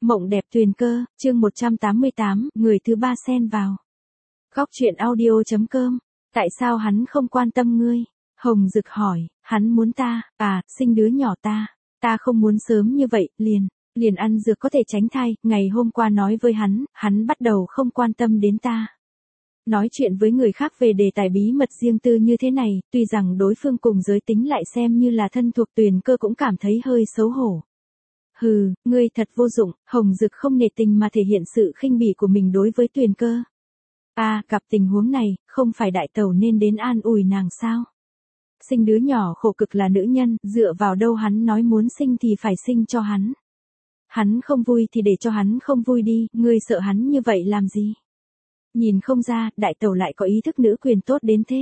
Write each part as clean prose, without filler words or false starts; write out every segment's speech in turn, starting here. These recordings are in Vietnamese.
Mộng đẹp Tuyền Cơ, chương 188, người thứ ba xen vào. Góc truyện audio.com. Tại sao hắn không quan tâm ngươi? Hồng Dực hỏi, hắn muốn ta, sinh đứa nhỏ ta không muốn sớm như vậy, liền ăn dược có thể tránh thai, ngày hôm qua nói với hắn bắt đầu không quan tâm đến ta. Nói chuyện với người khác về đề tài bí mật riêng tư như thế này, tuy rằng đối phương cùng giới tính lại xem như là thân thuộc, Tuyền Cơ cũng cảm thấy hơi xấu hổ. Hừ, ngươi thật vô dụng. Hồng Dực không nể tình mà thể hiện sự khinh bỉ của mình đối với Tuyền Cơ. Gặp tình huống này, không phải đại tẩu nên đến an ủi nàng sao? Sinh đứa nhỏ khổ cực là nữ nhân, dựa vào đâu hắn nói muốn sinh thì phải sinh cho hắn. Hắn không vui thì để cho hắn không vui đi, ngươi sợ hắn như vậy làm gì? Nhìn không ra, đại tẩu lại có ý thức nữ quyền tốt đến thế.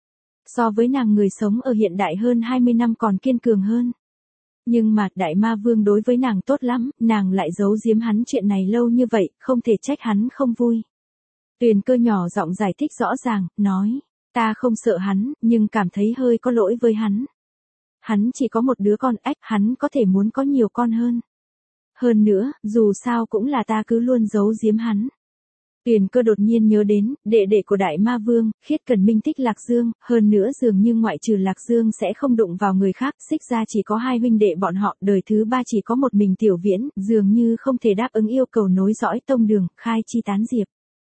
So với nàng người sống ở hiện đại hơn 20 năm còn kiên cường hơn. Nhưng mà, đại ma vương đối với nàng tốt lắm, nàng lại giấu giếm hắn chuyện này lâu như vậy, không thể trách hắn không vui. Tuyền Cơ nhỏ giọng giải thích rõ ràng, nói, ta không sợ hắn, nhưng cảm thấy hơi có lỗi với hắn. Hắn chỉ có một đứa con, hắn có thể muốn có nhiều con hơn. Hơn nữa, dù sao cũng là ta cứ luôn giấu giếm hắn. Tuyền Cơ đột nhiên nhớ đến, đệ đệ của đại ma vương, Khiết Cần Minh thích Lạc Dương, hơn nữa dường như ngoại trừ Lạc Dương sẽ không đụng vào người khác, Xích ra chỉ có hai huynh đệ bọn họ, đời thứ ba chỉ có một mình Tiểu Viễn, dường như không thể đáp ứng yêu cầu nối dõi tông đường, khai chi tán diệp.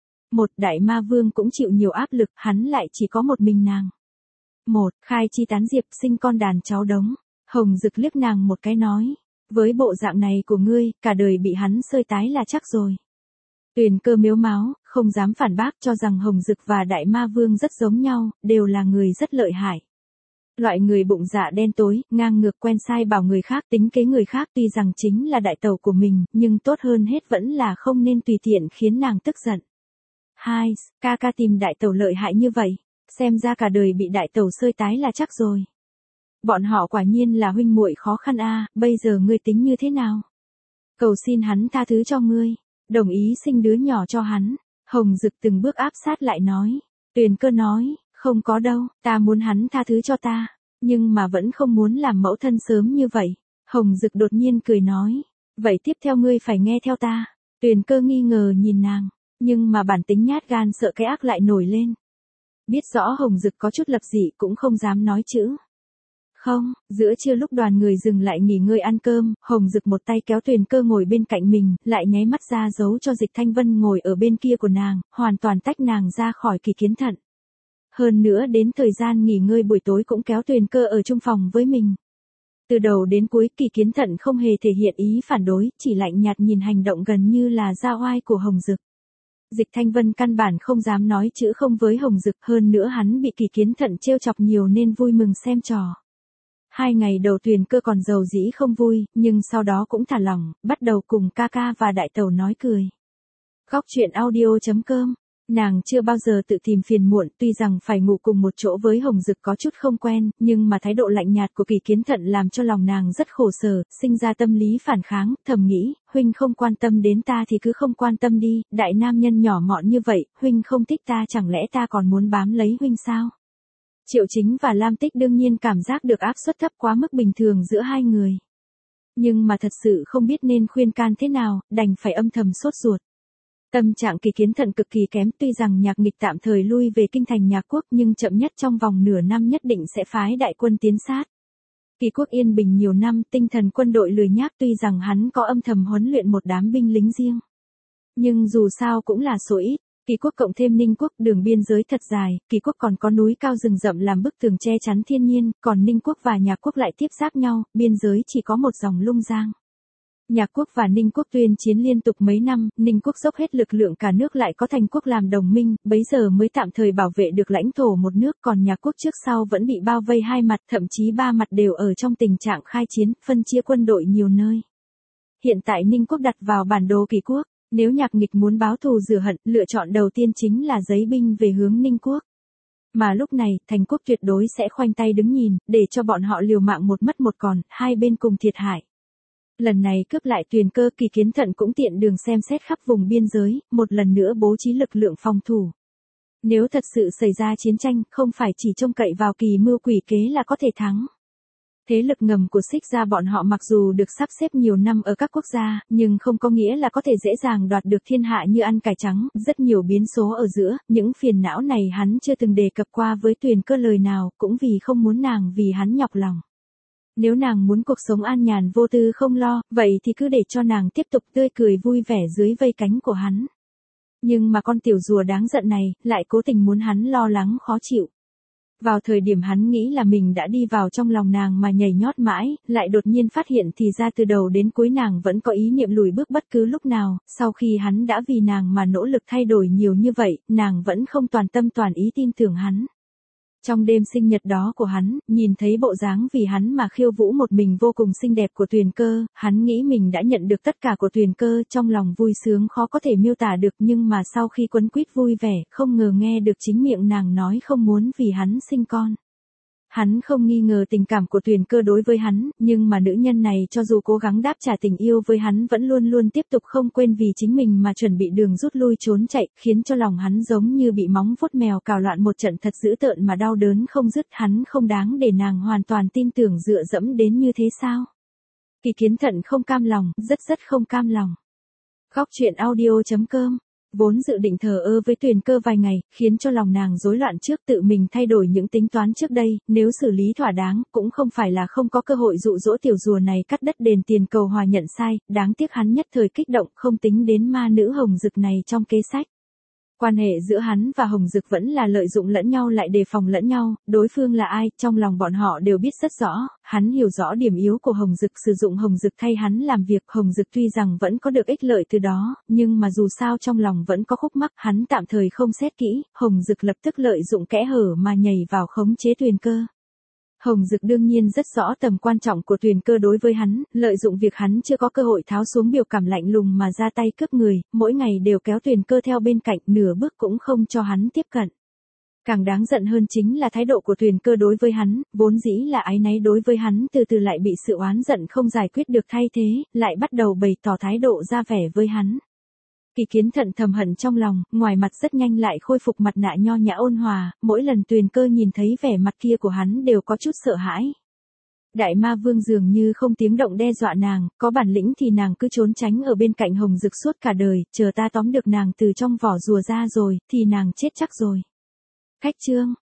Đại ma vương cũng chịu nhiều áp lực, hắn lại chỉ có một mình nàng. Khai chi tán diệp, sinh con đàn cháu đống. Hồng Dực liếc nàng một cái nói, với bộ dạng này của ngươi, cả đời bị hắn xơi tái là chắc rồi. Tuyền Cơ mếu máo, không dám phản bác, cho rằng Hồng Dực và đại ma vương rất giống nhau, đều là người rất lợi hại. Loại người bụng dạ đen tối, ngang ngược quen sai bảo người khác, tính kế người khác, tuy rằng chính là đại tẩu của mình, nhưng tốt hơn hết vẫn là không nên tùy tiện khiến nàng tức giận. Ca tìm đại tẩu lợi hại như vậy, xem ra cả đời bị đại tẩu xơi tái là chắc rồi. Bọn họ quả nhiên là huynh muội khó khăn bây giờ ngươi tính như thế nào? Cầu xin hắn tha thứ cho ngươi. Đồng ý sinh đứa nhỏ cho hắn. Hồng Dực từng bước áp sát lại nói. Tuyền Cơ nói, không có đâu, ta muốn hắn tha thứ cho ta, nhưng mà vẫn không muốn làm mẫu thân sớm như vậy. Hồng Dực đột nhiên cười nói, vậy tiếp theo ngươi phải nghe theo ta. Tuyền Cơ nghi ngờ nhìn nàng, nhưng mà bản tính nhát gan sợ cái ác lại nổi lên. Biết rõ Hồng Dực có chút lập dị cũng không dám nói chữ. Không, giữa trưa lúc đoàn người dừng lại nghỉ ngơi ăn cơm, Hồng Dực một tay kéo Tuyền Cơ ngồi bên cạnh mình, lại nháy mắt ra dấu cho Dịch Thanh Vân ngồi ở bên kia của nàng, hoàn toàn tách nàng ra khỏi Kỳ Kiến Thận. Hơn nữa đến thời gian nghỉ ngơi buổi tối cũng kéo Tuyền Cơ ở chung phòng với mình. Từ đầu đến cuối Kỳ Kiến Thận không hề thể hiện ý phản đối, chỉ lạnh nhạt nhìn hành động gần như là ra oai của Hồng Dực. Dịch Thanh Vân căn bản không dám nói chữ không với Hồng Dực, hơn nữa hắn bị Kỳ Kiến Thận trêu chọc nhiều nên vui mừng xem trò. 2 ngày đầu Tuyền Cơ còn dầu dĩ không vui, nhưng sau đó cũng thả lỏng, bắt đầu cùng ca ca và đại tẩu nói cười. Góc truyện audio.com. Nàng chưa bao giờ tự tìm phiền muộn, tuy rằng phải ngủ cùng một chỗ với Hồng Dực có chút không quen, nhưng mà thái độ lạnh nhạt của Kỳ Kiến Thận làm cho lòng nàng rất khổ sở, sinh ra tâm lý phản kháng, thầm nghĩ, huynh không quan tâm đến ta thì cứ không quan tâm đi, đại nam nhân nhỏ mọn như vậy, huynh không thích ta chẳng lẽ ta còn muốn bám lấy huynh sao? Triệu Chính và Lam Tích đương nhiên cảm giác được áp suất thấp quá mức bình thường giữa hai người. Nhưng mà thật sự không biết nên khuyên can thế nào, đành phải âm thầm sốt ruột. Tâm trạng Kỳ Kiến Thận cực kỳ kém, tuy rằng Nhạc Nghịch tạm thời lui về kinh thành Nhạc Quốc nhưng chậm nhất trong vòng nửa năm nhất định sẽ phái đại quân tiến sát. Kỳ Quốc yên bình nhiều năm, tinh thần quân đội lười nhác, tuy rằng hắn có âm thầm huấn luyện một đám binh lính riêng. Nhưng dù sao cũng là số ít. Kỳ Quốc cộng thêm Ninh Quốc, đường biên giới thật dài, Kỳ Quốc còn có núi cao rừng rậm làm bức tường che chắn thiên nhiên, còn Ninh Quốc và Nhạc Quốc lại tiếp giáp nhau, biên giới chỉ có một dòng Lung Giang. Nhạc Quốc và Ninh Quốc tuyên chiến liên tục mấy năm, Ninh Quốc dốc hết lực lượng cả nước lại có Thành Quốc làm đồng minh, bấy giờ mới tạm thời bảo vệ được lãnh thổ một nước, còn Nhạc Quốc trước sau vẫn bị bao vây hai mặt, thậm chí ba mặt đều ở trong tình trạng khai chiến, phân chia quân đội nhiều nơi. Hiện tại Ninh Quốc đặt vào bản đồ Kỳ Quốc. Nếu Nhạc Nghịch muốn báo thù rửa hận, lựa chọn đầu tiên chính là giấy binh về hướng Ninh Quốc. Mà lúc này, Thành Quốc tuyệt đối sẽ khoanh tay đứng nhìn, để cho bọn họ liều mạng một mất một còn, hai bên cùng thiệt hại. Lần này cướp lại Tuyền Cơ, Kỳ Kiến Thận cũng tiện đường xem xét khắp vùng biên giới, một lần nữa bố trí lực lượng phòng thủ. Nếu thật sự xảy ra chiến tranh, không phải chỉ trông cậy vào kỳ mưu quỷ kế là có thể thắng. Thế lực ngầm của Xích gia bọn họ mặc dù được sắp xếp nhiều năm ở các quốc gia, nhưng không có nghĩa là có thể dễ dàng đoạt được thiên hạ như ăn cải trắng, rất nhiều biến số ở giữa, những phiền não này hắn chưa từng đề cập qua với Tuyền Cơ lời nào, cũng vì không muốn nàng vì hắn nhọc lòng. Nếu nàng muốn cuộc sống an nhàn vô tư không lo, vậy thì cứ để cho nàng tiếp tục tươi cười vui vẻ dưới vây cánh của hắn. Nhưng mà con tiểu rùa đáng giận này, lại cố tình muốn hắn lo lắng khó chịu. Vào thời điểm hắn nghĩ là mình đã đi vào trong lòng nàng mà nhảy nhót mãi, lại đột nhiên phát hiện thì ra từ đầu đến cuối nàng vẫn có ý niệm lùi bước bất cứ lúc nào, sau khi hắn đã vì nàng mà nỗ lực thay đổi nhiều như vậy, nàng vẫn không toàn tâm toàn ý tin tưởng hắn. Trong đêm sinh nhật đó của hắn, nhìn thấy bộ dáng vì hắn mà khiêu vũ một mình vô cùng xinh đẹp của Tuyền Cơ, hắn nghĩ mình đã nhận được tất cả của Tuyền Cơ, trong lòng vui sướng khó có thể miêu tả được, nhưng mà sau khi quấn quýt vui vẻ, không ngờ nghe được chính miệng nàng nói không muốn vì hắn sinh con. Hắn không nghi ngờ tình cảm của Tuyền Cơ đối với hắn, nhưng mà nữ nhân này cho dù cố gắng đáp trả tình yêu với hắn vẫn luôn luôn tiếp tục không quên vì chính mình mà chuẩn bị đường rút lui trốn chạy, khiến cho lòng hắn giống như bị móng vuốt mèo cào loạn một trận thật dữ tợn mà đau đớn không dứt. Hắn không đáng để nàng hoàn toàn tin tưởng dựa dẫm đến như thế sao? Kỳ Kiến Thận không cam lòng, rất không cam lòng. Góc truyện audio.com. Vốn dự định thờ ơ với Tuyền Cơ vài ngày, khiến cho lòng nàng rối loạn trước, tự mình thay đổi những tính toán trước đây, nếu xử lý thỏa đáng, cũng không phải là không có cơ hội dụ dỗ tiểu rùa này cắt đất đền tiền cầu hòa nhận sai, đáng tiếc hắn nhất thời kích động, không tính đến ma nữ Hồng Dực này trong kế sách. Quan hệ giữa hắn và Hồng Dực vẫn là lợi dụng lẫn nhau lại đề phòng lẫn nhau, đối phương là ai, trong lòng bọn họ đều biết rất rõ, hắn hiểu rõ điểm yếu của Hồng Dực, sử dụng Hồng Dực thay hắn làm việc. Hồng Dực tuy rằng vẫn có được ích lợi từ đó, nhưng mà dù sao trong lòng vẫn có khúc mắc, hắn tạm thời không xét kỹ, Hồng Dực lập tức lợi dụng kẽ hở mà nhảy vào khống chế Tuyền Cơ. Hồng Dực đương nhiên rất rõ tầm quan trọng của Tuyền Cơ đối với hắn, lợi dụng việc hắn chưa có cơ hội tháo xuống biểu cảm lạnh lùng mà ra tay cướp người, mỗi ngày đều kéo Tuyền Cơ theo bên cạnh, nửa bước cũng không cho hắn tiếp cận. Càng đáng giận hơn chính là thái độ của Tuyền Cơ đối với hắn, vốn dĩ là áy náy đối với hắn, từ từ lại bị sự oán giận không giải quyết được thay thế, lại bắt đầu bày tỏ thái độ ra vẻ với hắn. Kỳ Kiến Thận thầm hận trong lòng, ngoài mặt rất nhanh lại khôi phục mặt nạ nho nhã ôn hòa, mỗi lần Tuyền Cơ nhìn thấy vẻ mặt kia của hắn đều có chút sợ hãi. Đại ma vương dường như không tiếng động đe dọa nàng, có bản lĩnh thì nàng cứ trốn tránh ở bên cạnh Hồng Dực suốt cả đời, chờ ta tóm được nàng từ trong vỏ rùa ra rồi, thì nàng chết chắc rồi. Khách chương.